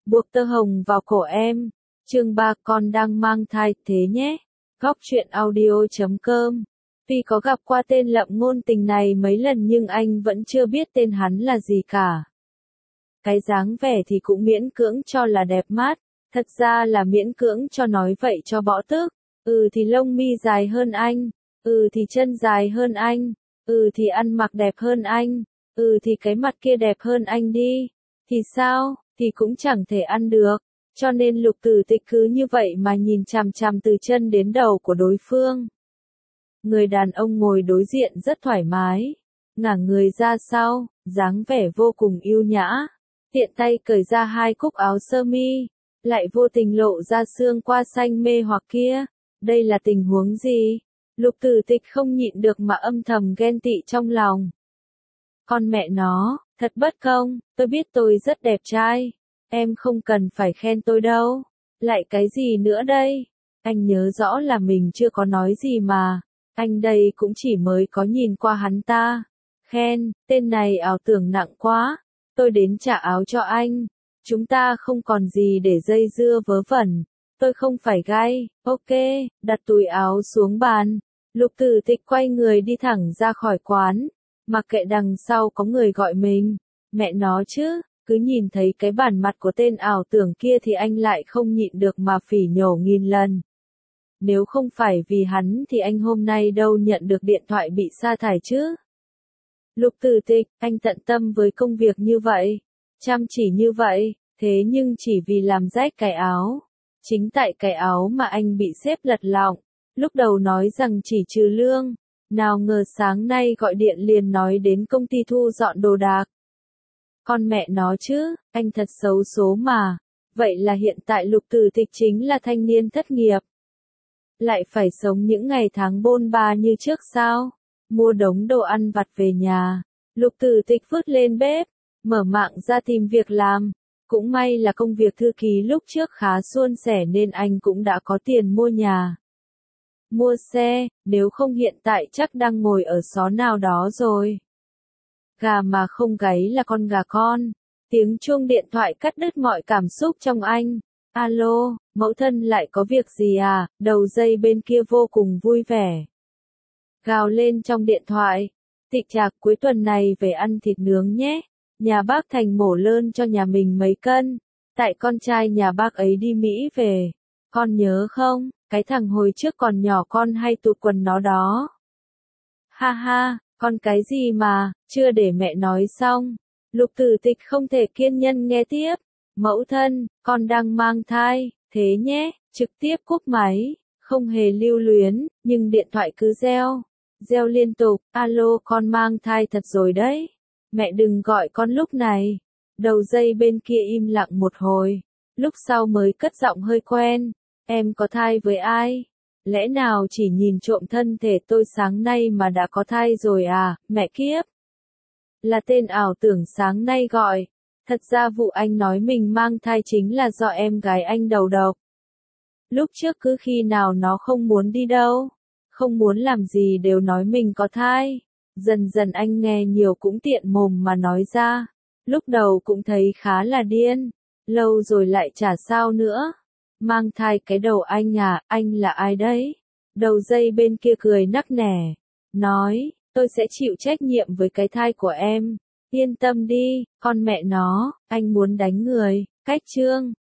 buộc tơ hồng vào cổ em. Chương 3 con đang mang thai thế nhé. Góc truyện audio.com. Tuy có gặp qua tên lậm ngôn tình này mấy lần nhưng anh vẫn chưa biết tên hắn là gì cả. Cái dáng vẻ thì cũng miễn cưỡng cho là đẹp mắt, thật ra là miễn cưỡng cho nói vậy cho bỏ tức. Thì lông mi dài hơn anh, thì chân dài hơn anh, thì ăn mặc đẹp hơn anh, thì cái mặt kia đẹp hơn anh đi. Thì sao, thì cũng chẳng thể ăn được. Cho nên Lục Tử Tịch cứ như vậy mà nhìn chằm chằm từ chân đến đầu của đối phương. Người đàn ông ngồi đối diện rất thoải mái, ngả người ra sau, dáng vẻ vô cùng yêu nhã, tiện tay cởi ra hai cúc áo sơ mi, lại vô tình lộ ra xương qua xanh mê hoặc kia. Đây là tình huống gì? Lục Tử Tịch không nhịn được mà âm thầm ghen tị trong lòng. Con mẹ nó, thật bất công, tôi biết tôi rất đẹp trai, em không cần phải khen tôi đâu. Lại cái gì nữa đây? Anh nhớ rõ là mình chưa có nói gì mà. Anh đây cũng chỉ mới có nhìn qua hắn ta. Khen, tên này ảo tưởng nặng quá. Tôi đến trả áo cho anh. Chúng ta không còn gì để dây dưa vớ vẩn. Tôi không phải gay, ok, đặt túi áo xuống bàn. Lục Tử Tịch quay người đi thẳng ra khỏi quán. Mặc kệ đằng sau có người gọi mình. Mẹ nó chứ, cứ nhìn thấy cái bản mặt của tên ảo tưởng kia thì anh lại không nhịn được mà phỉ nhổ nghìn lần. Nếu không phải vì hắn thì anh hôm nay đâu nhận được điện thoại bị sa thải chứ. Lục Tử Tịch, anh tận tâm với công việc như vậy, chăm chỉ như vậy, thế nhưng chỉ vì làm rách cái áo. Chính tại cái áo mà anh bị sếp lật lọng. Lúc đầu nói rằng chỉ trừ lương, nào ngờ sáng nay gọi điện liền nói đến công ty thu dọn đồ đạc. Con mẹ nó chứ, anh thật xấu số mà. Vậy là hiện tại Lục Tử Tịch chính là thanh niên thất nghiệp. Lại phải sống những ngày tháng bôn ba như trước sao? Mua đống đồ ăn vặt về nhà. Lục Tử Tịch vứt lên bếp, mở mạng ra tìm việc làm. Cũng may là công việc thư ký lúc trước khá suôn sẻ nên anh cũng đã có tiền mua nhà, mua xe, nếu không hiện tại chắc đang ngồi ở xó nào đó rồi. Gà mà không gáy là con gà con. Tiếng chuông điện thoại cắt đứt mọi cảm xúc trong anh. Alo, mẫu thân lại có việc gì à? Đầu dây bên kia vô cùng vui vẻ. Gào lên trong điện thoại. Tịch Trạc cuối tuần này về ăn thịt nướng nhé. Nhà bác Thành mổ lơn cho nhà mình mấy cân. Tại con trai nhà bác ấy đi Mỹ về. Con nhớ không? Cái thằng hồi trước còn nhỏ con hay tụt quần nó đó. Ha ha, con cái gì mà, chưa để mẹ nói xong. Lục Tử Tịch không thể kiên nhẫn nghe tiếp. Mẫu thân, con đang mang thai, thế nhé, trực tiếp cúp máy, không hề lưu luyến, nhưng điện thoại cứ reo liên tục. Alo, con mang thai thật rồi đấy. Mẹ đừng gọi con lúc này. Đầu dây bên kia im lặng một hồi, lúc sau mới cất giọng hơi quen. Em có thai với ai? Lẽ nào chỉ nhìn trộm thân thể tôi sáng nay mà đã có thai rồi à, mẹ kiếp? Là tên ảo tưởng sáng nay gọi. Thật ra vụ anh nói mình mang thai chính là do em gái anh đầu độc. Lúc trước cứ khi nào nó không muốn đi đâu, không muốn làm gì đều nói mình có thai. Dần dần anh nghe nhiều cũng tiện mồm mà nói ra. Lúc đầu cũng thấy khá là điên. Lâu rồi lại chả sao nữa. Mang thai cái đầu anh à, anh là ai đấy? Đầu dây bên kia cười nắc nẻ. Nói, tôi sẽ chịu trách nhiệm với cái thai của em. Yên tâm đi, con mẹ nó, anh muốn đánh người. Cách chương.